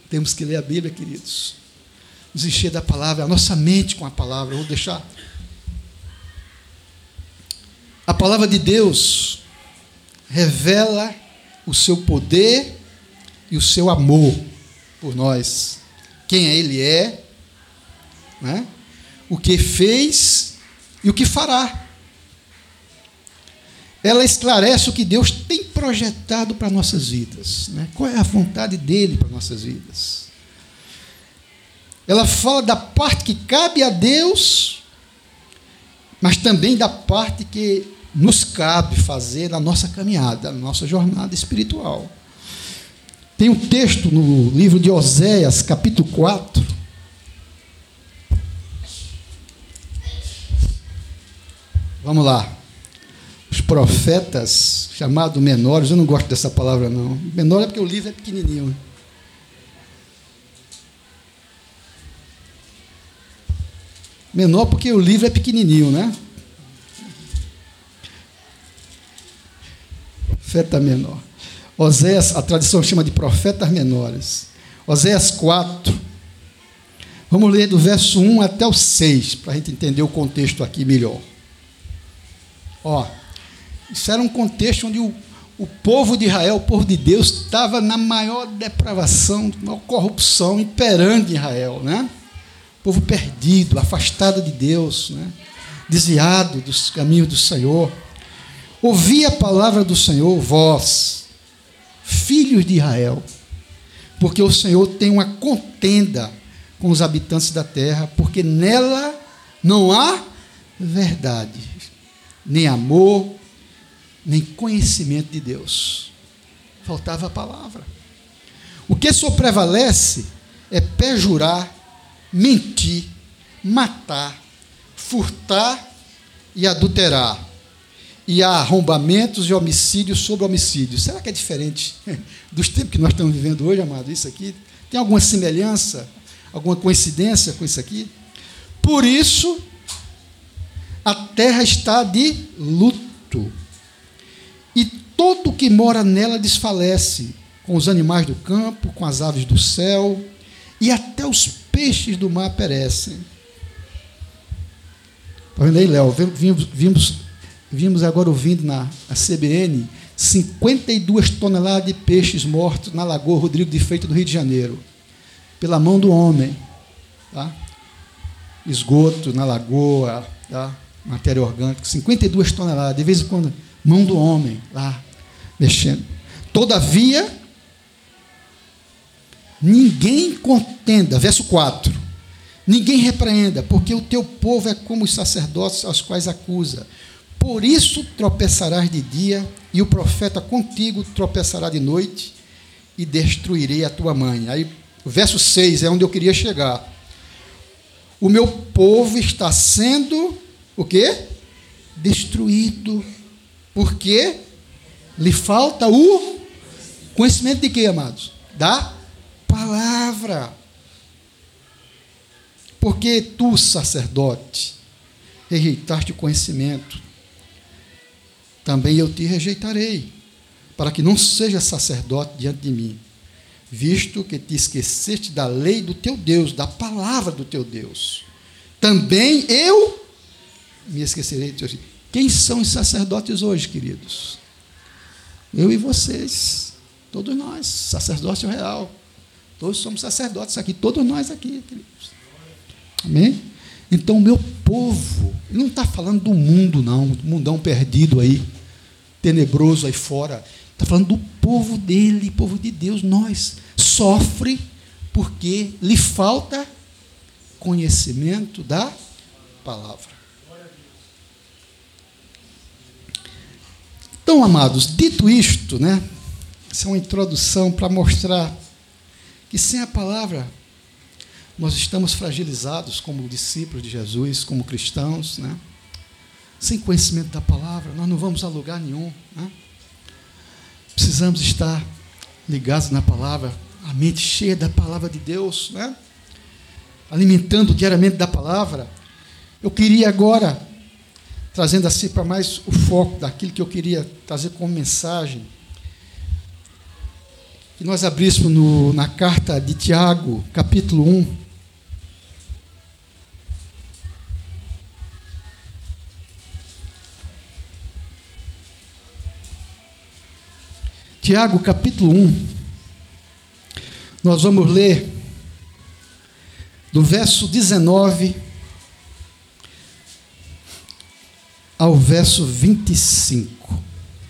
Temos que ler a Bíblia, queridos. Nos encher da palavra, a nossa mente com a palavra. Eu vou deixar. A palavra de Deus revela o seu poder e o seu amor por nós. Quem Ele é, né? O que fez e o que fará. Ela esclarece o que Deus tem projetado para nossas vidas, né? Qual é a vontade dEle para nossas vidas. Ela fala da parte que cabe a Deus, mas também da parte que nos cabe fazer na nossa caminhada, na nossa jornada espiritual. Tem um texto no livro de Oséias, capítulo 4. Vamos lá. Os profetas, chamados menores, eu não gosto dessa palavra, não. Menor é porque o livro é pequenininho. Menor porque o livro é pequenininho, né? Profeta menor. Oséias, a tradição chama de profetas menores. Oséias 4. Vamos ler do verso 1 até o 6, para a gente entender o contexto aqui melhor. Isso era um contexto onde o povo de Israel, o povo de Deus, estava na maior depravação, maior corrupção imperando em Israel, né? Povo perdido, afastado de Deus, né? Desviado dos caminhos do Senhor. Ouvi a palavra do Senhor, vós, filhos de Israel, porque o Senhor tem uma contenda com os habitantes da terra, porque nela não há verdade, nem amor, nem conhecimento de Deus. Faltava a palavra. O que só prevalece é perjurar, mentir, matar, furtar e adulterar. E há arrombamentos e homicídios sobre homicídios. Será que é diferente dos tempos que nós estamos vivendo hoje, amado? Isso aqui tem alguma semelhança, alguma coincidência com isso aqui? Por isso, a terra está de luto. E todo que mora nela desfalece, com os animais do campo, com as aves do céu, e até os peixes do mar perecem. Está vendo aí, Léo? Vimos agora ouvindo na CBN 52 toneladas de peixes mortos na Lagoa Rodrigo de Freitas, do Rio de Janeiro, pela mão do homem. Tá? Esgoto na lagoa, tá? Matéria orgânica, 52 toneladas, de vez em quando, mão do homem lá, mexendo. Todavia, ninguém contenda, verso 4, ninguém repreenda, porque o teu povo é como os sacerdotes aos quais acusa. Por isso tropeçarás de dia, e o profeta contigo tropeçará de noite, e destruirei a tua mãe. Aí, o verso 6 é onde eu queria chegar. O meu povo está sendo, o quê? Destruído, porque lhe falta o conhecimento de quê, amados? Da palavra. Porque tu, sacerdote, rejeitaste o conhecimento, também eu te rejeitarei, para que não seja sacerdote diante de mim, visto que te esqueceste da lei do teu Deus, da palavra do teu Deus. Também eu me esquecerei de Deus. Quem são os sacerdotes hoje, queridos? Eu e vocês, todos nós, sacerdócio real. Todos somos sacerdotes aqui, todos nós aqui, queridos. Amém? Então, o meu povo, ele não está falando do mundo, não, do mundão perdido aí, tenebroso aí fora. Está falando do povo dele, povo de Deus. Nós sofre porque lhe falta conhecimento da palavra. Então, amados, dito isto, né? Essa é uma introdução para mostrar que sem a palavra nós estamos fragilizados como discípulos de Jesus, como cristãos, né? Sem conhecimento da palavra, nós não vamos a lugar nenhum, né? Precisamos estar ligados na palavra, a mente cheia da palavra de Deus, né? Alimentando diariamente da palavra. Eu queria agora, trazendo assim para mais o foco daquilo que eu queria trazer como mensagem, que nós abríssemos na carta de Tiago, capítulo 1. Tiago, capítulo 1. Nós vamos ler do verso 19 ao verso 25.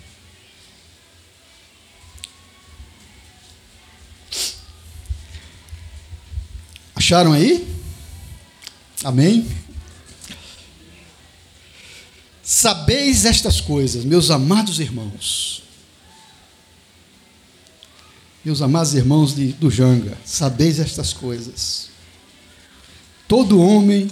Acharam aí? Amém? Sabeis estas coisas, meus amados irmãos. Meus amados irmãos do Janga, sabeis estas coisas. Todo homem,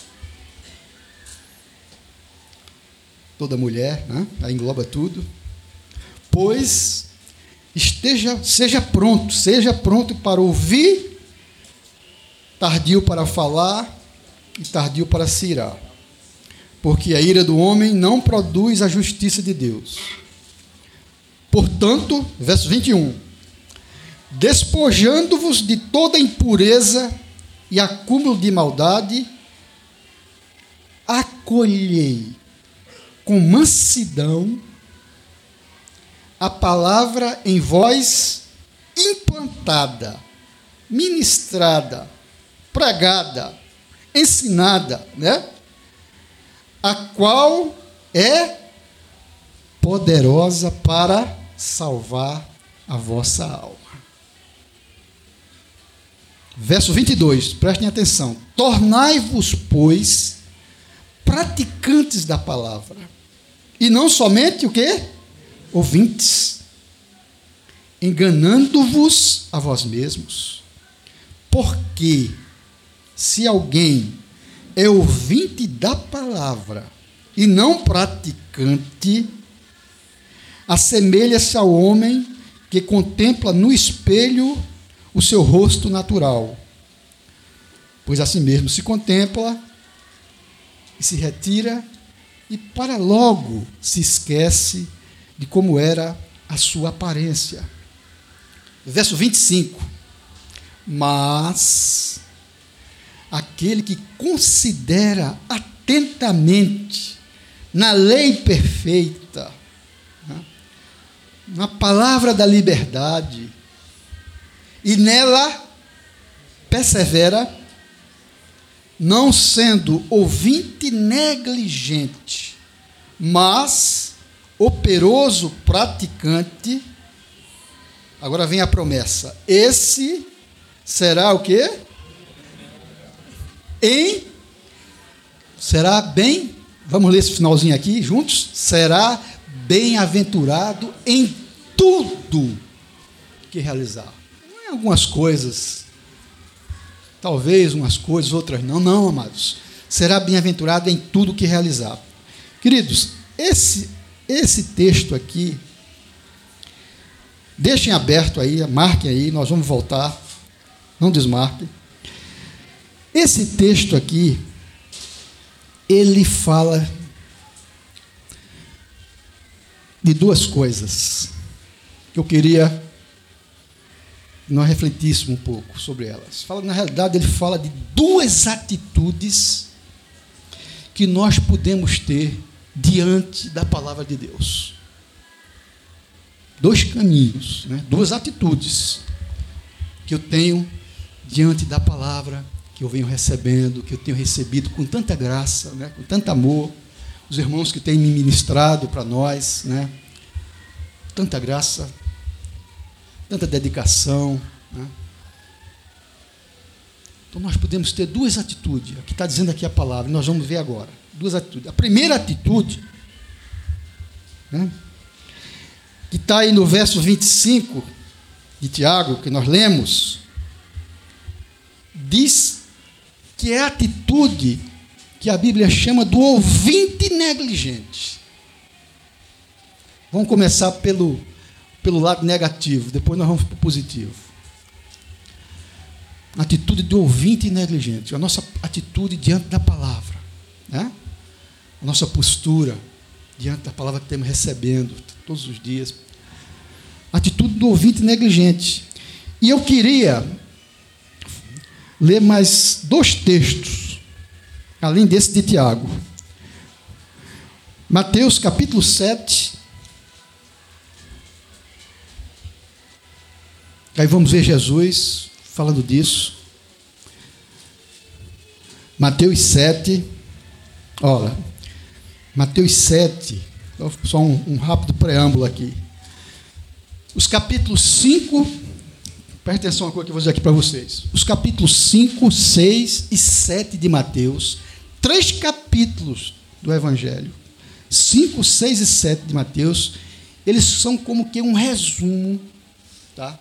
toda mulher, né? Aí engloba tudo. Pois seja pronto para ouvir, tardio para falar e tardio para se irar. Porque a ira do homem não produz a justiça de Deus. Portanto, verso 21, despojando-vos de toda impureza e acúmulo de maldade, acolhei com mansidão a palavra em vós implantada, ministrada, pregada, ensinada, né? A qual é poderosa para salvar a vossa alma. Verso 22, prestem atenção. Tornai-vos, pois, praticantes da palavra, e não somente o quê? Ouvintes, enganando-vos a vós mesmos. Porque se alguém é ouvinte da palavra e não praticante, assemelha-se ao homem que contempla no espelho o seu rosto natural, pois assim mesmo se contempla e se retira e para logo se esquece de como era a sua aparência. Verso 25. Mas aquele que considera atentamente na lei perfeita, né, na palavra da liberdade, e nela persevera, não sendo ouvinte negligente, mas operoso praticante. Agora vem a promessa. Esse será o quê? Será bem, vamos ler esse finalzinho aqui juntos? Será bem-aventurado em tudo que realizar. Não em algumas coisas, talvez umas coisas, outras não. Não, amados. Será bem-aventurado em tudo que realizar. Queridos, esse texto aqui, deixem aberto aí, marquem aí, nós vamos voltar, não desmarquem. Esse texto aqui, ele fala de duas coisas que eu queria que nós refletíssemos um pouco sobre elas. Na realidade, ele fala de duas atitudes que nós podemos ter diante da palavra de Deus. Dois caminhos, né? Duas atitudes que eu tenho diante da palavra que eu venho recebendo, que eu tenho recebido com tanta graça, né? Com tanto amor, os irmãos que têm me ministrado para nós, né? Tanta graça, tanta dedicação, né? Então nós podemos ter duas atitudes, o que está dizendo aqui a palavra, nós vamos ver agora, duas atitudes. A primeira atitude, né, que está aí no verso 25 de Tiago, que nós lemos, diz que é a atitude que a Bíblia chama do ouvinte negligente. Vamos começar pelo lado negativo, depois nós vamos para o positivo. Atitude do ouvinte negligente, a nossa atitude diante da palavra, né? A nossa postura diante da palavra que estamos recebendo todos os dias. Atitude do ouvinte negligente. E eu queria ler mais 2 textos, além desse de Tiago. Mateus capítulo 7. Aí vamos ver Jesus falando disso. Mateus 7. Olha, Mateus 7. Só um rápido preâmbulo aqui. Os capítulos 5, presta atenção a coisa que eu vou dizer aqui para vocês. Os capítulos 5, 6 e 7 de Mateus, 3 capítulos do Evangelho, 5, 6 e 7 de Mateus, eles são como que um resumo, tá?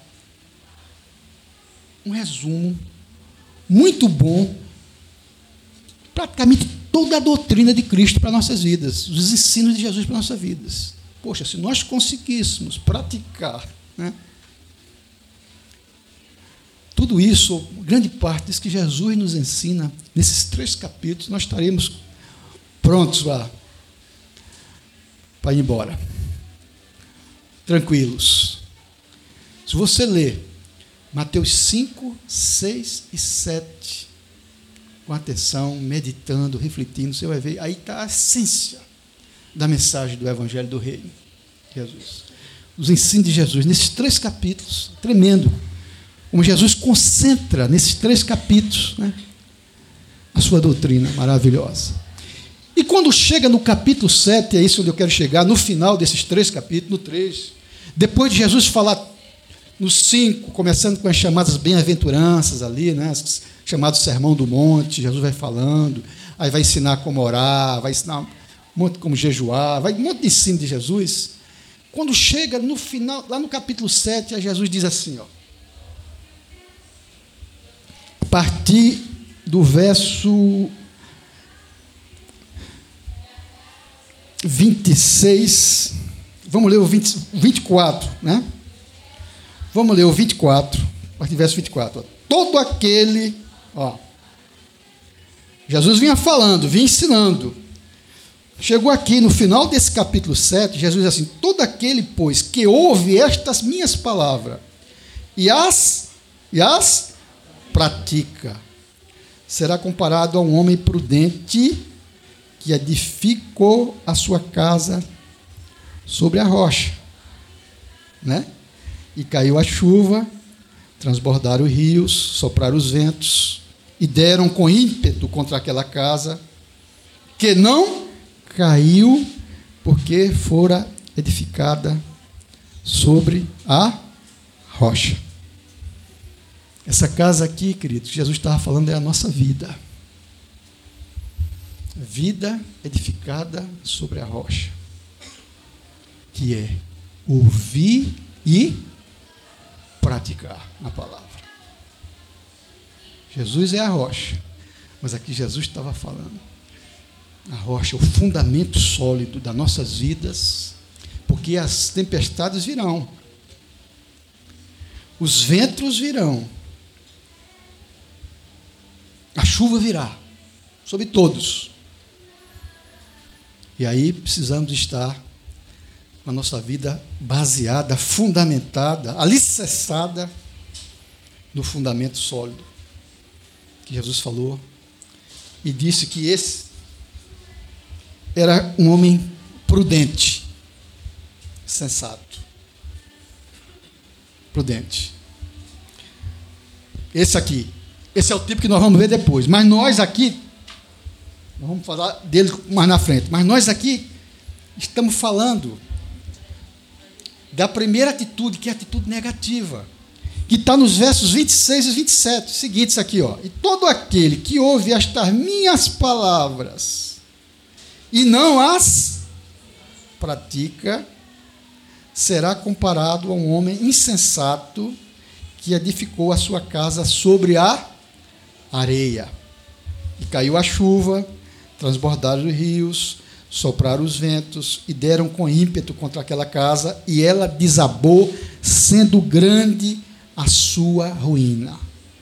Um resumo muito bom, praticamente toda a doutrina de Cristo para nossas vidas, os ensinos de Jesus para nossas vidas. Poxa, se nós conseguíssemos praticar, né, tudo isso, ou grande parte disso que Jesus nos ensina, nesses 3 capítulos, nós estaremos prontos para ir embora. Tranquilos. Se você ler Mateus 5, 6 e 7, com atenção, meditando, refletindo, você vai ver, aí está a essência da mensagem do Evangelho do Reino de Jesus. Os ensinos de Jesus, nesses 3 capítulos, tremendo, como Jesus concentra nesses 3 capítulos, né, a sua doutrina maravilhosa. E quando chega no capítulo 7, é isso onde eu quero chegar, no final desses 3 capítulos, no 3, depois de Jesus falar no 5, começando com as chamadas bem-aventuranças ali, né, chamado Sermão do Monte, Jesus vai falando, aí vai ensinar como orar, vai ensinar um monte como jejuar, vai um monte de ensino de Jesus. Quando chega no final, lá no capítulo 7, aí Jesus diz assim, ó, a partir do verso 26, vamos ler o 24, né? Vamos ler o 24, a partir do verso 24. Ó. Todo aquele, ó, Jesus vinha falando, vinha ensinando. Chegou aqui no final desse capítulo 7, Jesus diz assim, todo aquele, pois, que ouve estas minhas palavras e as pratica, será comparado a um homem prudente que edificou a sua casa sobre a rocha, né? E caiu a chuva, transbordaram os rios, sopraram os ventos, e deram com ímpeto contra aquela casa, que não caiu, porque fora edificada sobre a rocha. Essa casa aqui, queridos, Jesus estava falando, é a nossa vida. Vida edificada sobre a rocha, que é ouvir e praticar a palavra. Jesus é a rocha, mas aqui Jesus estava falando. A rocha é o fundamento sólido das nossas vidas, porque as tempestades virão, os ventos virão, a chuva virá sobre todos. E aí precisamos estar com a nossa vida baseada, fundamentada, alicerçada no fundamento sólido que Jesus falou e disse que esse era um homem prudente, sensato, prudente. Esse aqui, esse é o tipo que nós vamos ver depois, mas nós aqui, nós vamos falar dele mais na frente, mas nós aqui estamos falando da primeira atitude, que é a atitude negativa, que está nos versos 26 e 27, seguintes aqui, ó. E todo aquele que ouve estas minhas palavras e não as pratica, será comparado a um homem insensato que edificou a sua casa sobre a areia. E caiu a chuva, transbordaram os rios, sopraram os ventos e deram com ímpeto contra aquela casa, e ela desabou, sendo grande a sua ruína.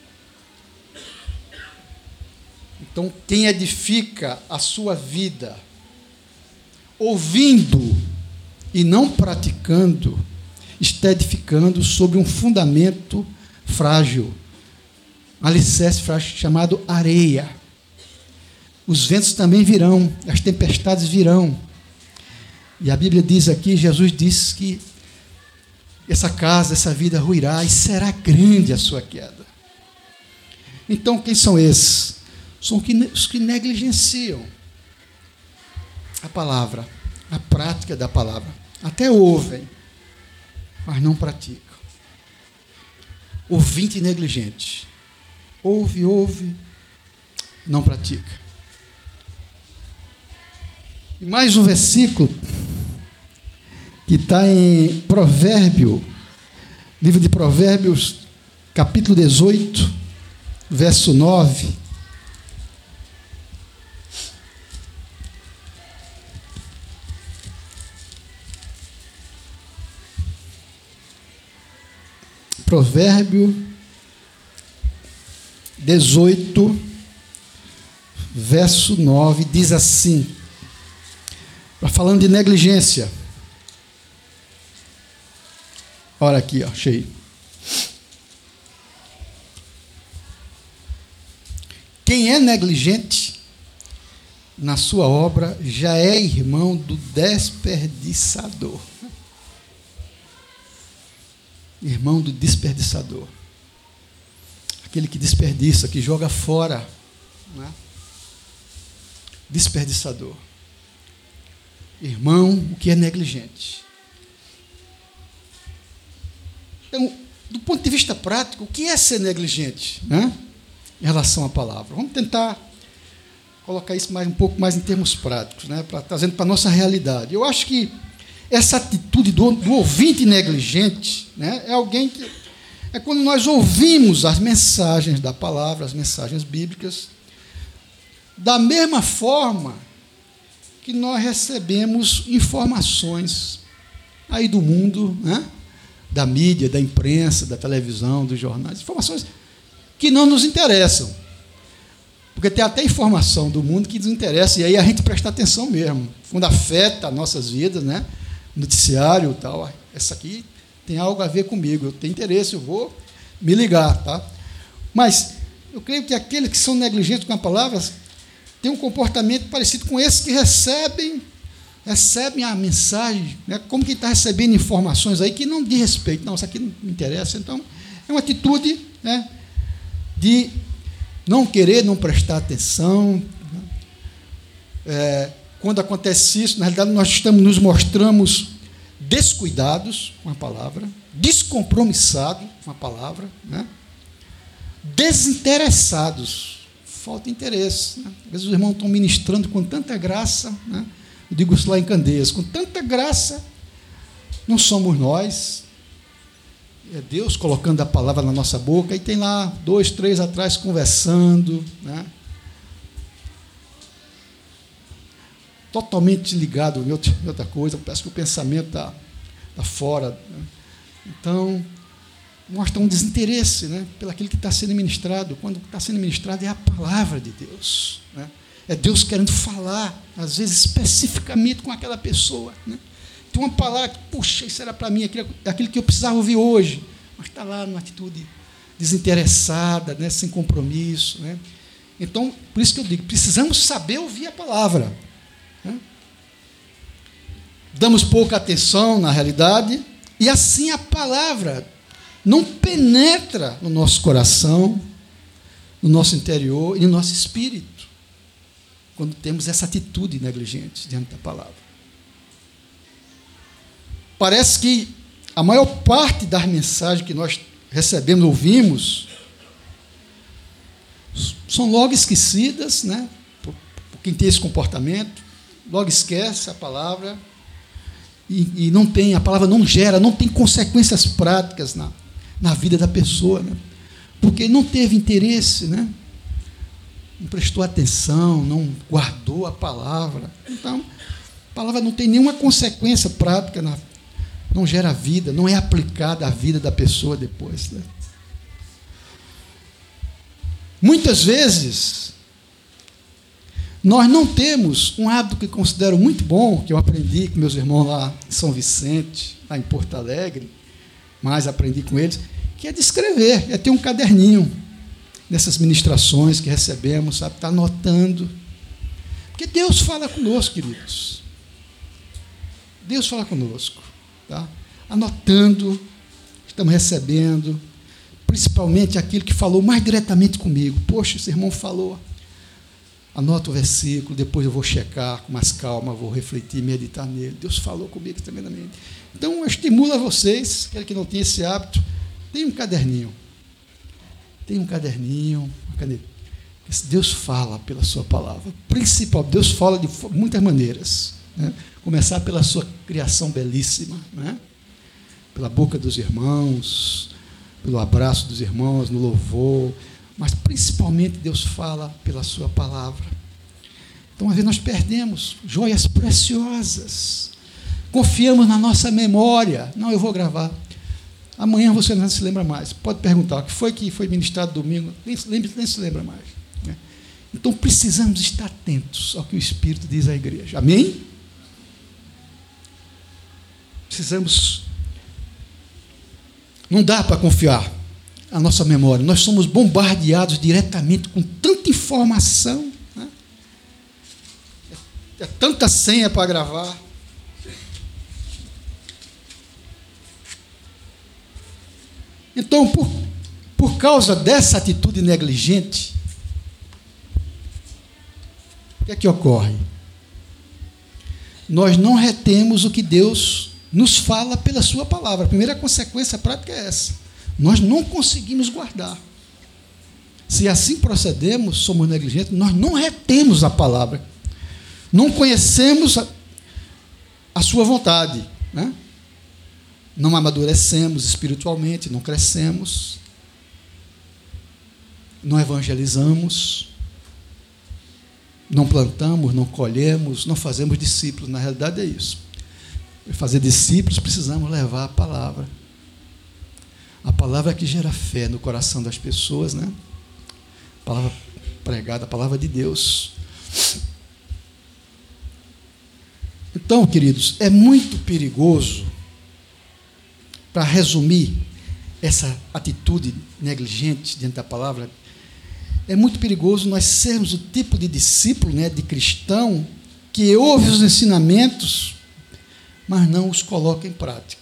Então, quem edifica a sua vida ouvindo e não praticando, está edificando sobre um fundamento frágil, um alicerce frágil chamado areia. Os ventos também virão, as tempestades virão. E a Bíblia diz aqui, Jesus disse que essa casa, essa vida ruirá e será grande a sua queda. Então, quem são esses? São os que negligenciam a palavra, a prática da palavra. Até ouvem, mas não praticam. Ouvinte negligente. Ouve, não pratica. E mais um versículo que está em Provérbio, livro de Provérbios, capítulo 18, verso 9. Provérbio 18, verso 9, diz assim, falando de negligência. Olha aqui, ó, achei. Quem é negligente na sua obra já é irmão do desperdiçador. Irmão do desperdiçador. Aquele que desperdiça, que joga fora. Né? Desperdiçador. Irmão, o que é negligente. Então, do ponto de vista prático, o que é ser negligente, né? Em relação à palavra? Vamos tentar colocar isso um pouco mais em termos práticos, né? Trazendo para a nossa realidade. Eu acho que essa atitude do ouvinte negligente, né, é alguém que é quando nós ouvimos as mensagens da palavra, as mensagens bíblicas, da mesma forma que nós recebemos informações aí do mundo, né, da mídia, da imprensa, da televisão, dos jornais, informações que não nos interessam. Porque tem até informação do mundo que nos interessa, e aí a gente presta atenção mesmo, quando afeta as nossas vidas, né? Noticiário e tal, essa aqui tem algo a ver comigo, eu tenho interesse, eu vou me ligar, tá? Mas eu creio que aqueles que são negligentes com a palavra têm um comportamento parecido com esses que recebem a mensagem, né? Como que está recebendo informações aí que não diz respeito, não, isso aqui não me interessa. Então, é uma atitude, né, de não querer, não prestar atenção. Quando acontece isso, na realidade, nós nos mostramos descuidados com a palavra, descompromissados com a palavra, né? Desinteressados, falta interesse. Né? Às vezes os irmãos estão ministrando com tanta graça, né? Eu digo isso lá em Candeias, com tanta graça, não somos nós, é Deus colocando a palavra na nossa boca, e tem lá 2, 3 atrás conversando, né? Totalmente ligado em outra coisa, parece que o pensamento está fora. Né? Então, mostra um desinteresse, né, pelo aquilo que está sendo ministrado, quando está sendo ministrado é a palavra de Deus. Né? É Deus querendo falar, às vezes, especificamente com aquela pessoa. Né? Tem uma palavra que, puxa, isso era para mim, aquilo que eu precisava ouvir hoje, mas está lá numa atitude desinteressada, né, sem compromisso. Né? Então, por isso que eu digo, precisamos saber ouvir a palavra. Damos pouca atenção na realidade, e assim a palavra não penetra no nosso coração, no nosso interior e no nosso espírito, quando temos essa atitude negligente diante da palavra. Parece que a maior parte das mensagens que nós recebemos, ouvimos, são logo esquecidas, né, por quem tem esse comportamento, logo esquece a palavra, e não tem, a palavra não gera, não tem consequências práticas na vida da pessoa, né? Porque não teve interesse, né? Não prestou atenção, não guardou a palavra. Então, a palavra não tem nenhuma consequência prática, não gera vida, não é aplicada à vida da pessoa depois. Né? Muitas vezes, nós não temos um hábito que considero muito bom, que eu aprendi com meus irmãos lá em São Vicente, lá em Porto Alegre, mais aprendi com eles, que é de escrever, é ter um caderninho nessas ministrações que recebemos, sabe? Está anotando. Porque Deus fala conosco, queridos. Deus fala conosco, tá? Anotando, estamos recebendo, principalmente aquilo que falou mais diretamente comigo. Poxa, esse irmão falou. Anota o versículo, depois eu vou checar com mais calma, vou refletir, meditar nele. Deus falou comigo tremendamente. Então, eu estimulo a vocês, aquele que não tem esse hábito, tem um caderninho. Tem um caderninho, uma caneta. Deus fala pela sua palavra. Principalmente, Deus fala de muitas maneiras. Né? Começar pela sua criação belíssima, né? Pela boca dos irmãos, pelo abraço dos irmãos, no louvor, mas principalmente Deus fala pela sua palavra. Então, às vezes nós perdemos joias preciosas, confiamos na nossa memória. Não, eu vou gravar. Amanhã você não se lembra mais. Pode perguntar, o que foi ministrado domingo? Nem se lembra mais. Né? Então, precisamos estar atentos ao que o Espírito diz à igreja. Amém? Precisamos. Não dá para confiar a nossa memória. Nós somos bombardeados diretamente com tanta informação, né? É tanta senha para gravar. Então, por causa dessa atitude negligente, o que é que ocorre? Nós não retemos o que Deus nos fala pela sua palavra. A primeira consequência prática é essa. Nós não conseguimos guardar. Se assim procedemos, somos negligentes, nós não retemos a palavra. Não conhecemos a sua vontade, né? Não amadurecemos espiritualmente, não crescemos, não evangelizamos, não plantamos, não colhemos, não fazemos discípulos. Na realidade é isso. Para fazer discípulos, precisamos levar a palavra. A palavra que gera fé no coração das pessoas, né? A palavra pregada, a palavra de Deus. Então, queridos, é muito perigoso, para resumir essa atitude negligente diante da palavra, é muito perigoso nós sermos o tipo de discípulo, né, de cristão, que ouve os ensinamentos, mas não os coloca em prática.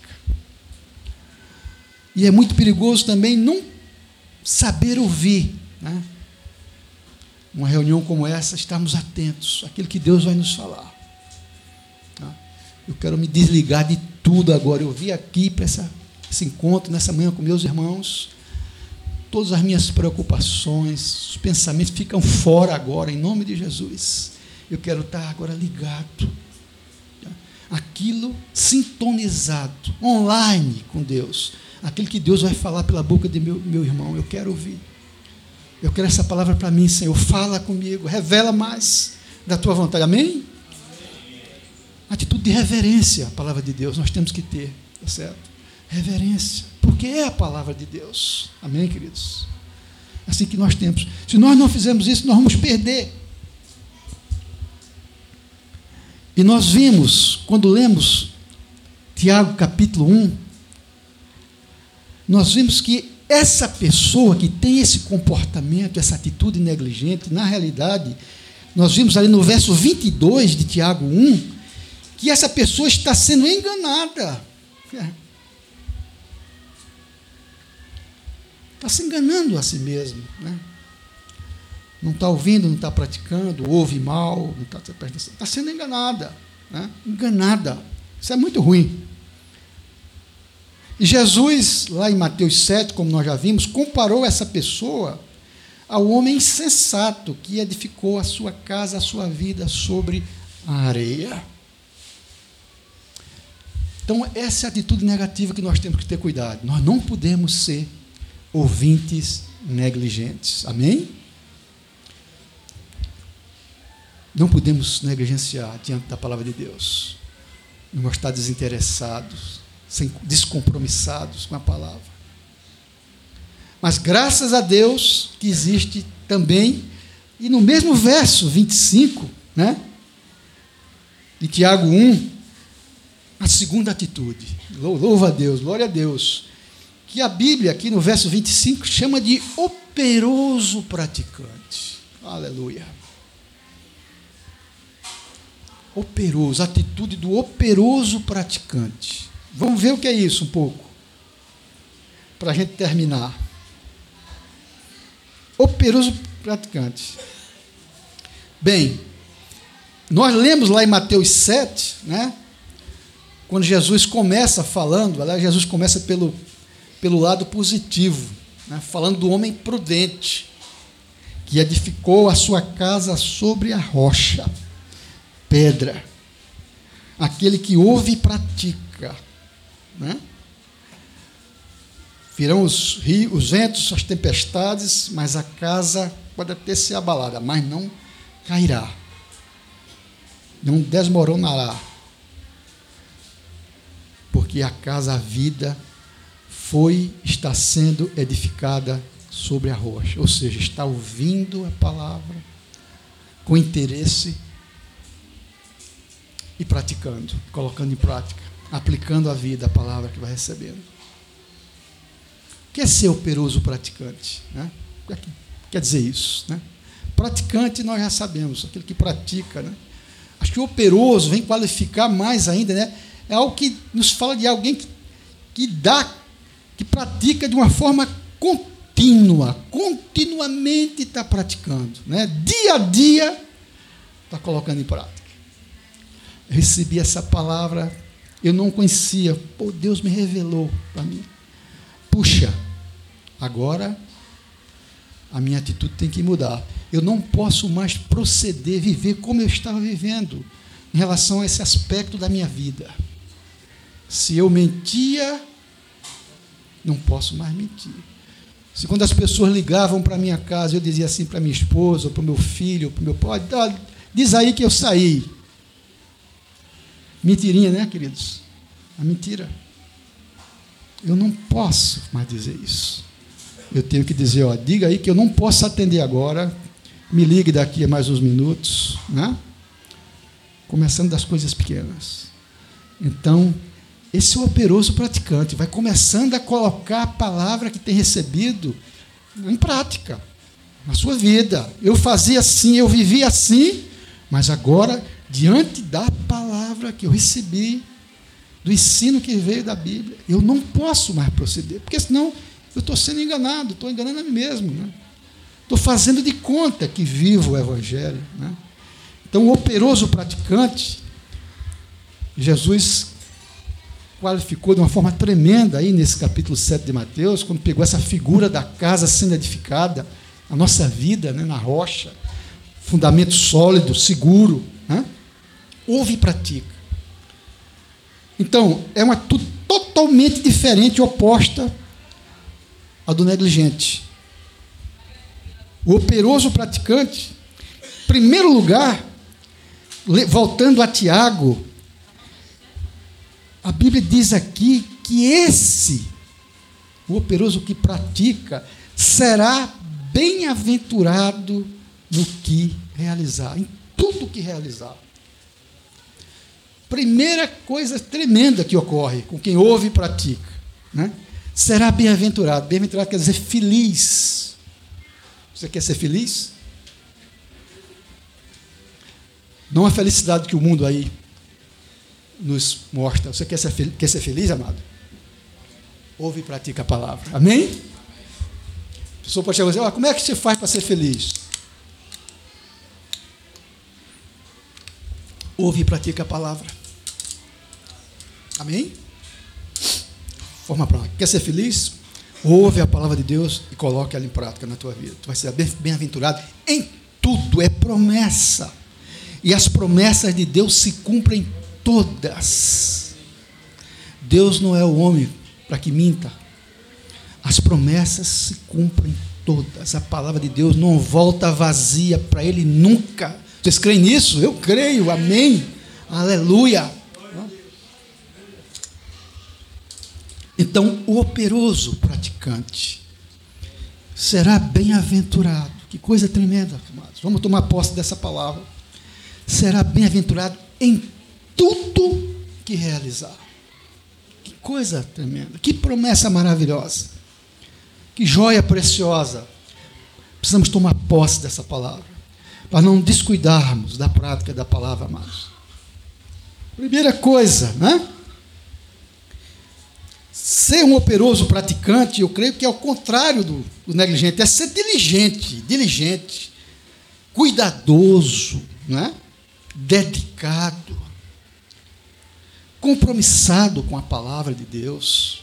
E é muito perigoso também não saber ouvir, né? Uma reunião como essa, estarmos atentos àquilo que Deus vai nos falar. Tá? Eu quero me desligar de tudo agora. Eu vim aqui para esse encontro, nessa manhã com meus irmãos. Todas as minhas preocupações, os pensamentos ficam fora agora, em nome de Jesus. Eu quero estar agora ligado. Tá? Aquilo sintonizado, online com Deus. Aquilo que Deus vai falar pela boca de meu irmão, eu quero ouvir. Eu quero essa palavra para mim, Senhor. Fala comigo, revela mais da tua vontade. Amém? Atitude de reverência, a palavra de Deus, nós temos que ter, tá certo? Reverência, porque é a palavra de Deus. Amém, queridos? Assim que nós temos. Se nós não fizermos isso, nós vamos perder. E nós vimos, quando lemos Tiago capítulo 1, nós vimos que essa pessoa que tem esse comportamento, essa atitude negligente, na realidade, nós vimos ali no verso 22 de Tiago 1, que essa pessoa está sendo enganada. Está se enganando a si mesmo, né? Não está ouvindo, não está praticando, ouve mal, não está prestando atenção. Está sendo enganada, né? Enganada. Isso é muito ruim. E Jesus, lá em Mateus 7, como nós já vimos, comparou essa pessoa ao homem insensato que edificou a sua casa, a sua vida sobre a areia. Então, essa é a atitude negativa que nós temos que ter cuidado. Nós não podemos ser ouvintes negligentes. Amém? Não podemos negligenciar diante da palavra de Deus. Não estar desinteressados, descompromissados com a palavra. Mas graças a Deus que existe também, e no mesmo verso 25, né, de Tiago 1, a segunda atitude. Louva a Deus, glória a Deus. que a Bíblia, aqui no verso 25, chama de operoso praticante. Aleluia. Operoso, atitude do operoso praticante. Vamos ver o que é isso um pouco, para a gente terminar. Operoso praticante. Bem, nós lemos lá em Mateus 7, né? Quando Jesus começa falando, aliás, Jesus começa pelo lado positivo, né? Falando do homem prudente, que edificou a sua casa sobre a rocha, pedra, aquele que ouve e pratica, né? Virão os rios, os ventos, as tempestades, mas a casa pode até ser abalada, mas não cairá, não desmoronará, porque a casa, a vida, está sendo edificada sobre a rocha, ou seja, está ouvindo a palavra com interesse e praticando, colocando em prática, aplicando à vida a palavra que vai recebendo. O que é ser operoso praticante, né? O que quer dizer isso, né? Praticante nós já sabemos, aquele que pratica, né? Acho que o operoso vem qualificar mais ainda, né? É algo que nos fala de alguém que pratica de uma forma contínua, continuamente está praticando, né? Dia a dia está colocando em prática. Eu recebi essa palavra, eu não conhecia, Deus me revelou para mim. Puxa, agora a minha atitude tem que mudar. Eu não posso mais proceder, viver como eu estava vivendo em relação a esse aspecto da minha vida. Se eu mentia, não posso mais mentir. Se quando as pessoas ligavam para a minha casa, eu dizia assim para minha esposa, ou para o meu filho, ou para o meu pai, diz aí que eu saí. Mentirinha, né, queridos? A mentira. Eu não posso mais dizer isso. Eu tenho que dizer, diga aí que eu não posso atender agora, me ligue daqui a mais uns minutos, né? Começando das coisas pequenas. Então, esse é o operoso praticante, vai começando a colocar a palavra que tem recebido em prática, na sua vida. Eu fazia assim, eu vivia assim, mas agora, diante da palavra que eu recebi, do ensino que veio da Bíblia, eu não posso mais proceder, porque senão eu estou sendo enganado, estou enganando a mim mesmo, né? Estou fazendo de conta que vivo o Evangelho, né? Então, o operoso praticante, Jesus qualificou de uma forma tremenda aí nesse capítulo 7 de Mateus, quando pegou essa figura da casa sendo edificada, a nossa vida, né, na rocha, fundamento sólido, seguro, né? Ouve e pratica. Então, é uma atitude totalmente diferente, oposta à do negligente. O operoso praticante, em primeiro lugar, voltando a Tiago, a Bíblia diz aqui que o operoso que pratica, será bem-aventurado no que realizar, em tudo que realizar. Primeira coisa tremenda que ocorre com quem ouve e pratica, né? Será bem-aventurado. Bem-aventurado quer dizer feliz. Você quer ser feliz? Não a felicidade que o mundo aí nos mostra. Você quer ser feliz, amado? Ouve e pratica a palavra. Amém? A pessoa pode chegar e dizer, como é que você faz para ser feliz? Ouve e pratica a palavra. Amém? Forma prática. Quer ser feliz? Ouve a palavra de Deus e coloque ela em prática na tua vida. Tu vai ser bem-aventurado em tudo. É promessa. E as promessas de Deus se cumprem todas. Deus não é o homem para que minta. As promessas se cumprem todas. A palavra de Deus não volta vazia para Ele nunca. Vocês creem nisso? Eu creio. Amém. Aleluia. Então, o operoso praticante será bem-aventurado. Que coisa tremenda, amados. Vamos tomar posse dessa palavra. Será bem-aventurado em tudo que realizar. Que coisa tremenda, que promessa maravilhosa, que joia preciosa. Precisamos tomar posse dessa palavra, para não descuidarmos da prática da palavra, amados. Primeira coisa, né? Ser um operoso praticante, eu creio que é o contrário do negligente, é ser diligente, cuidadoso, né? Dedicado, compromissado com a palavra de Deus.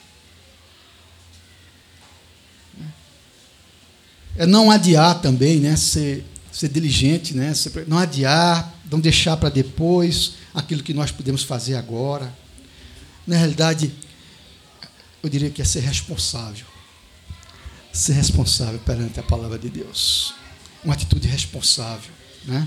É não adiar também, né? Ser diligente, né? Não adiar, não deixar para depois aquilo que nós podemos fazer agora. Na realidade, eu diria que é ser responsável perante a palavra de Deus, uma atitude responsável, né?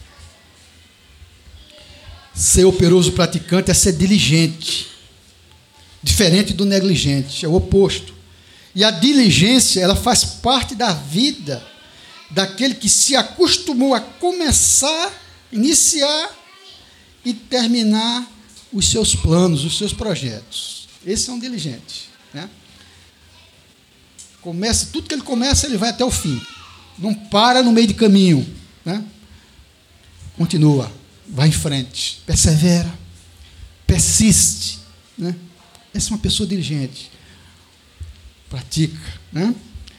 Ser operoso praticante é ser diligente, diferente do negligente, é o oposto. E a diligência, ela faz parte da vida daquele que se acostumou a começar, iniciar e terminar os seus planos, os seus projetos. Esse é um diligente, né? Tudo que ele começa, ele vai até o fim. Não para no meio de caminho, né? Continua, vai em frente, persevera, persiste, né? Essa é uma pessoa diligente. Pratica, né?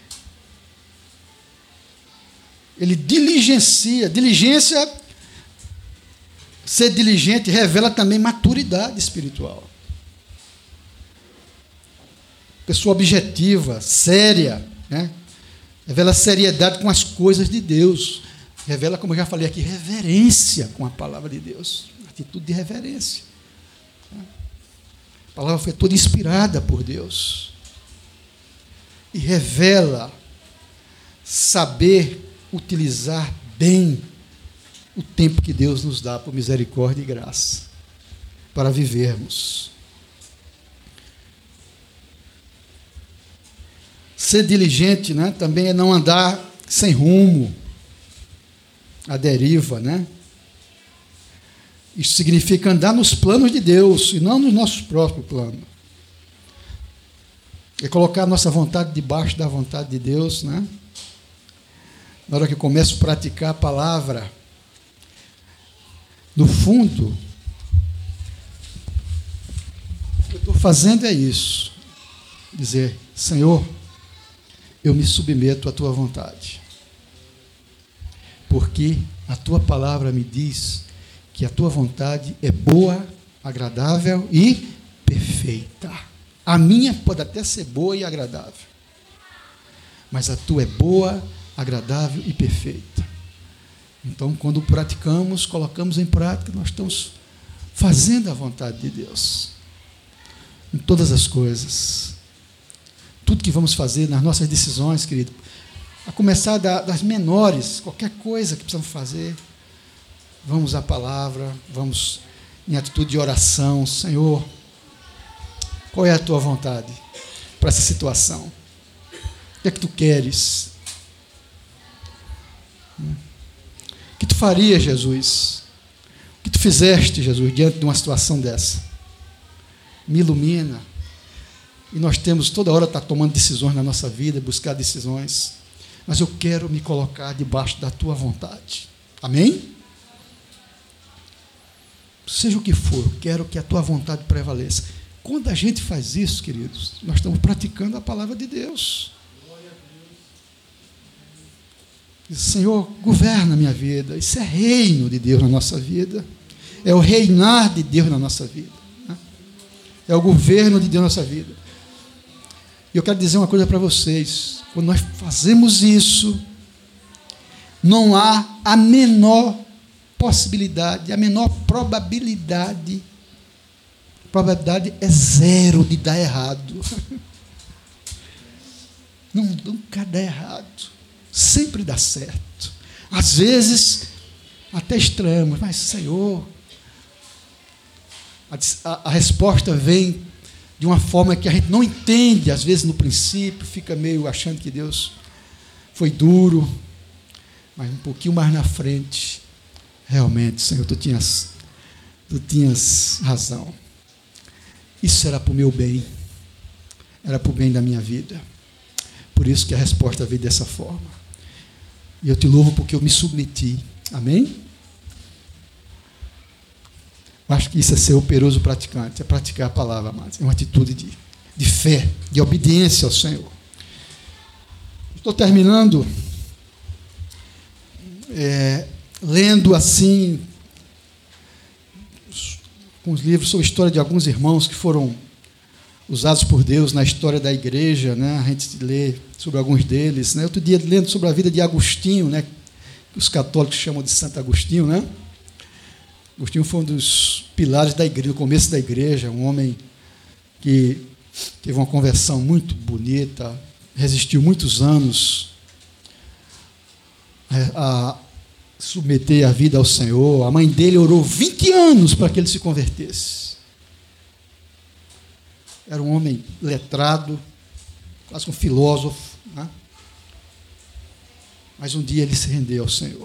Ele diligencia. Ser diligente revela também maturidade espiritual. Pessoa objetiva, séria, né? Revela seriedade com as coisas de Deus. Revela, como eu já falei aqui, reverência com a palavra de Deus. Atitude de reverência. A palavra foi toda inspirada por Deus. E revela saber utilizar bem o tempo que Deus nos dá por misericórdia e graça para vivermos. Ser diligente, né, também é não andar sem rumo, à deriva, né? Isso significa andar nos planos de Deus e não nos nossos próprios planos. É colocar a nossa vontade debaixo da vontade de Deus, né? Na hora que eu começo a praticar a palavra, no fundo, o que eu estou fazendo é isso. Dizer, Senhor, eu me submeto à tua vontade. Porque a tua palavra me diz que a tua vontade é boa, agradável e perfeita. A minha pode até ser boa e agradável, mas a tua é boa, agradável e perfeita. Então, quando praticamos, colocamos em prática, nós estamos fazendo a vontade de Deus em todas as coisas. Tudo que vamos fazer nas nossas decisões, querido, a começar das menores, qualquer coisa que precisamos fazer, vamos à palavra, vamos em atitude de oração. Senhor, qual é a tua vontade para essa situação? O que é que tu queres? O que tu faria, Jesus? O que tu fizeste, Jesus, diante de uma situação dessa? Me ilumina. E nós temos toda hora estar tomando decisões na nossa vida, buscar decisões. Mas eu quero me colocar debaixo da tua vontade. Amém? Seja o que for, eu quero que a tua vontade prevaleça. Quando a gente faz isso, queridos, nós estamos praticando a palavra de Deus. Diz, Senhor, governa a minha vida. Isso é reino de Deus na nossa vida. É o reinar de Deus na nossa vida, né? É o governo de Deus na nossa vida. E eu quero dizer uma coisa para vocês. Quando nós fazemos isso, não há a menor possibilidade, a menor probabilidade. A probabilidade é zero de dar errado. Nunca dá errado. Sempre dá certo. Às vezes, até estranhamos, mas, Senhor, a resposta vem de uma forma que a gente não entende, às vezes no princípio, fica meio achando que Deus foi duro, mas um pouquinho mais na frente, realmente, Senhor, tu tinhas razão. Isso era para o meu bem, era para o bem da minha vida. Por isso que a resposta veio dessa forma. E eu te louvo porque eu me submeti. Amém? Eu acho que isso é ser operoso praticante, é praticar a palavra, amados. É uma atitude de fé, de obediência ao Senhor. Estou terminando lendo assim com os livros sobre a história de alguns irmãos que foram usados por Deus na história da igreja, né? A gente lê sobre alguns deles, né? Outro dia lendo sobre a vida de Agostinho, né? Que os católicos chamam de Santo Agostinho, né? Agostinho foi um dos pilares da igreja, no começo da igreja, um homem que teve uma conversão muito bonita, resistiu muitos anos a submeter a vida ao Senhor. A mãe dele orou 20 anos para que ele se convertesse. Era um homem letrado, quase um filósofo, né? Mas um dia ele se rendeu ao Senhor.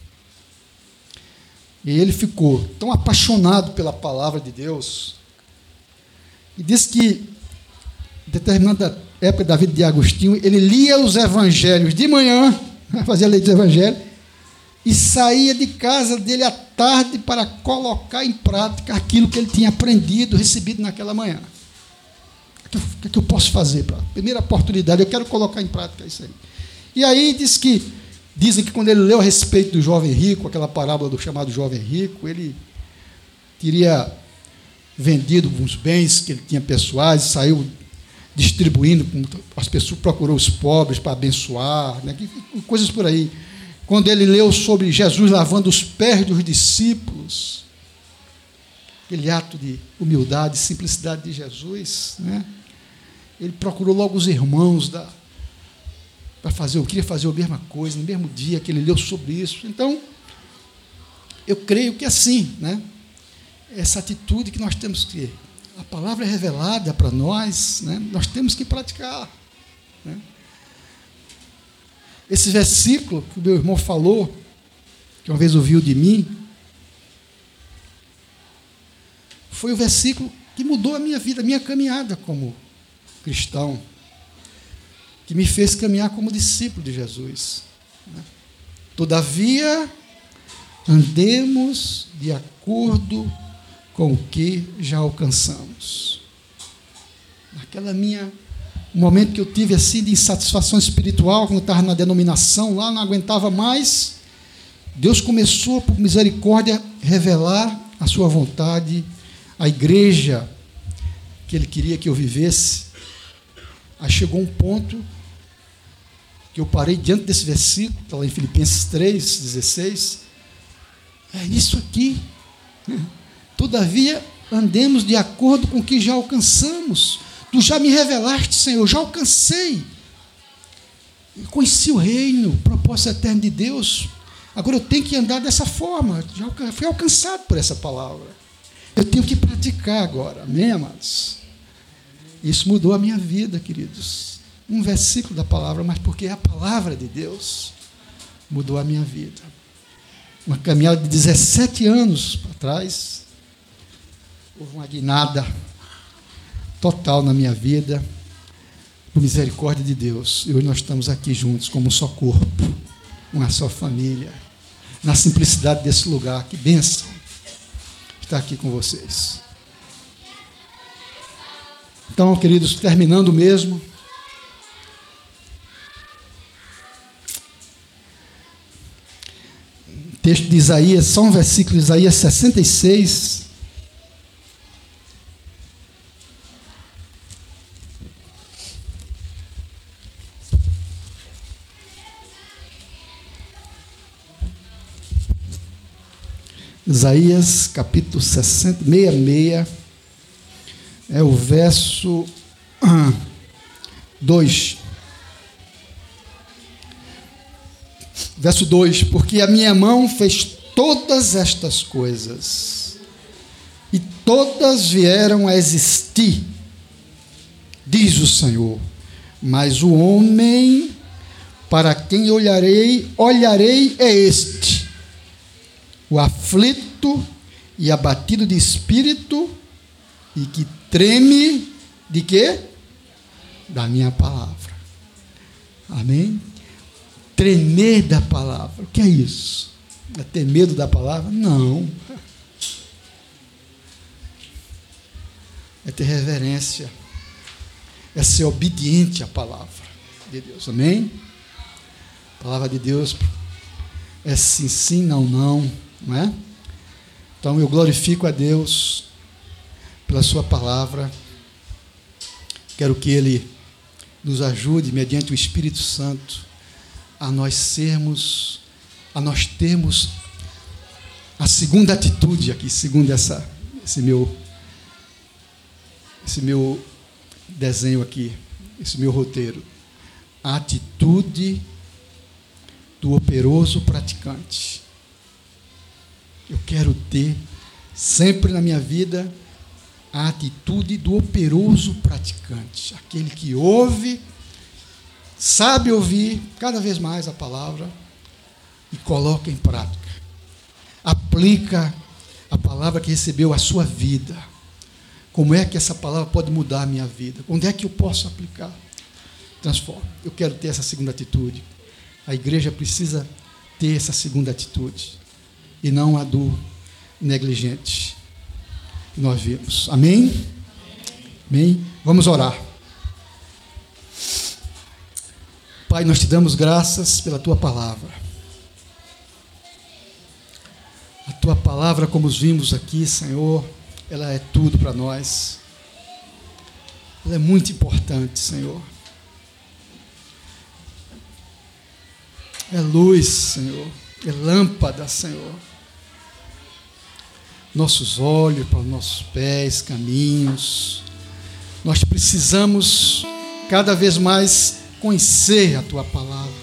E ele ficou tão apaixonado pela palavra de Deus, e diz que, em determinada época da vida de Agostinho, ele lia os evangelhos de manhã, fazia a lei dos evangelhos, e saía de casa dele à tarde para colocar em prática aquilo que ele tinha aprendido, recebido naquela manhã. O que eu posso fazer? Primeira oportunidade, eu quero colocar em prática isso aí. E aí dizem que quando ele leu a respeito do jovem rico, aquela parábola do chamado jovem rico, ele teria vendido uns bens que ele tinha pessoais, saiu distribuindo, as pessoas, procurou os pobres para abençoar, né? Coisas por aí. Quando ele leu sobre Jesus lavando os pés dos discípulos, aquele ato de humildade, simplicidade de Jesus, né? Ele procurou logo os irmãos para fazer, eu queria fazer a mesma coisa, no mesmo dia que ele leu sobre isso. Então, eu creio que assim, né? Essa atitude que nós temos que, a palavra é revelada para nós, né? Nós temos que praticar, né? Esse versículo que o meu irmão falou, que uma vez ouviu de mim, foi o versículo que mudou a minha vida, a minha caminhada como cristão, que me fez caminhar como discípulo de Jesus, né? Todavia, andemos de acordo com o que já alcançamos. Naquela um momento que eu tive assim de insatisfação espiritual, quando eu estava na denominação lá, não aguentava mais, Deus começou, por misericórdia, revelar a sua vontade, a igreja que Ele queria que eu vivesse. Aí chegou um ponto que eu parei diante desse versículo, está lá em Filipenses 3:16, é isso aqui. Todavia, andemos de acordo com o que já alcançamos. Tu já me revelaste, Senhor, eu já alcancei. Eu conheci o reino, o propósito eterno de Deus. Agora eu tenho que andar dessa forma. Já fui alcançado por essa palavra. Eu tenho que praticar agora. Amém, amados? Isso mudou a minha vida, queridos. Um versículo da palavra, mas porque é a palavra de Deus mudou a minha vida. Uma caminhada de 17 anos para trás, houve uma guinada total na minha vida, por misericórdia de Deus. E hoje nós estamos aqui juntos como um só corpo, uma só família, na simplicidade desse lugar. Que bênção estar aqui com vocês. Então, queridos, terminando mesmo, texto de Isaías, só um versículo de Isaías 66. Isaías, capítulo 66, é o verso 2. Verso 2, porque a minha mão fez todas estas coisas, e todas vieram a existir, diz o Senhor, mas o homem para quem olharei é este, o aflito e abatido de espírito, e que treme de quê? Da minha palavra. Amém? Tremer da palavra. O que é isso? É ter medo da palavra? Não. É ter reverência. É ser obediente à palavra de Deus. Amém? A palavra de Deus é sim, sim, não, não. Não é? Então eu glorifico a Deus pela sua palavra. Quero que Ele nos ajude, mediante o Espírito Santo, a nós termos a segunda atitude aqui, segundo esse meu desenho aqui, esse meu roteiro. A atitude do operoso praticante. Eu quero ter sempre na minha vida a atitude do operoso praticante, aquele que ouve, sabe ouvir cada vez mais a palavra e coloca em prática. Aplica a palavra que recebeu à sua vida. Como é que essa palavra pode mudar a minha vida? Onde é que eu posso aplicar? Transforma. Eu quero ter essa segunda atitude. A igreja precisa ter essa segunda atitude e não a do negligente que nós vimos. Amém? Amém? Vamos orar. Pai, nós te damos graças pela tua palavra. A tua palavra, como os vimos aqui, Senhor, ela é tudo para nós. Ela é muito importante, Senhor. É luz, Senhor. É lâmpada, Senhor. Nossos olhos para os nossos pés, caminhos. Nós precisamos cada vez mais conhecer a tua palavra.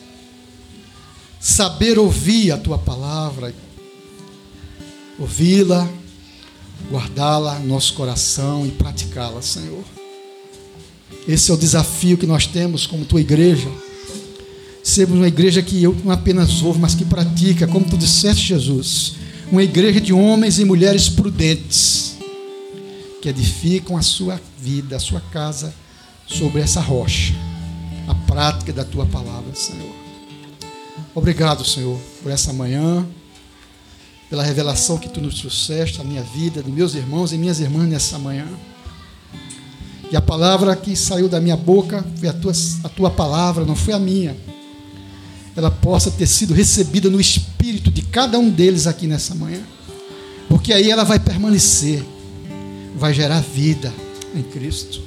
Saber ouvir a tua palavra. Ouvi-la, guardá-la no nosso coração e praticá-la, Senhor. Esse é o desafio que nós temos como tua igreja. Sermos uma igreja que não apenas ouve, mas que pratica, como tu disseste, Jesus. Uma igreja de homens e mulheres prudentes, que edificam a sua vida, a sua casa, sobre essa rocha, a prática da tua palavra, Senhor. Obrigado, Senhor, por essa manhã, pela revelação que tu nos trouxeste, a minha vida, dos meus irmãos e minhas irmãs nessa manhã. E a palavra que saiu da minha boca foi a tua palavra, não foi a minha. Ela possa ter sido recebida no espírito de cada um deles aqui nessa manhã. Porque aí ela vai permanecer, vai gerar vida em Cristo.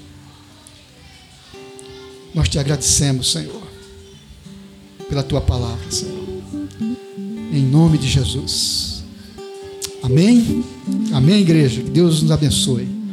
Nós te agradecemos, Senhor, pela tua palavra, Senhor. Em nome de Jesus. Amém? Amém, igreja. Que Deus nos abençoe.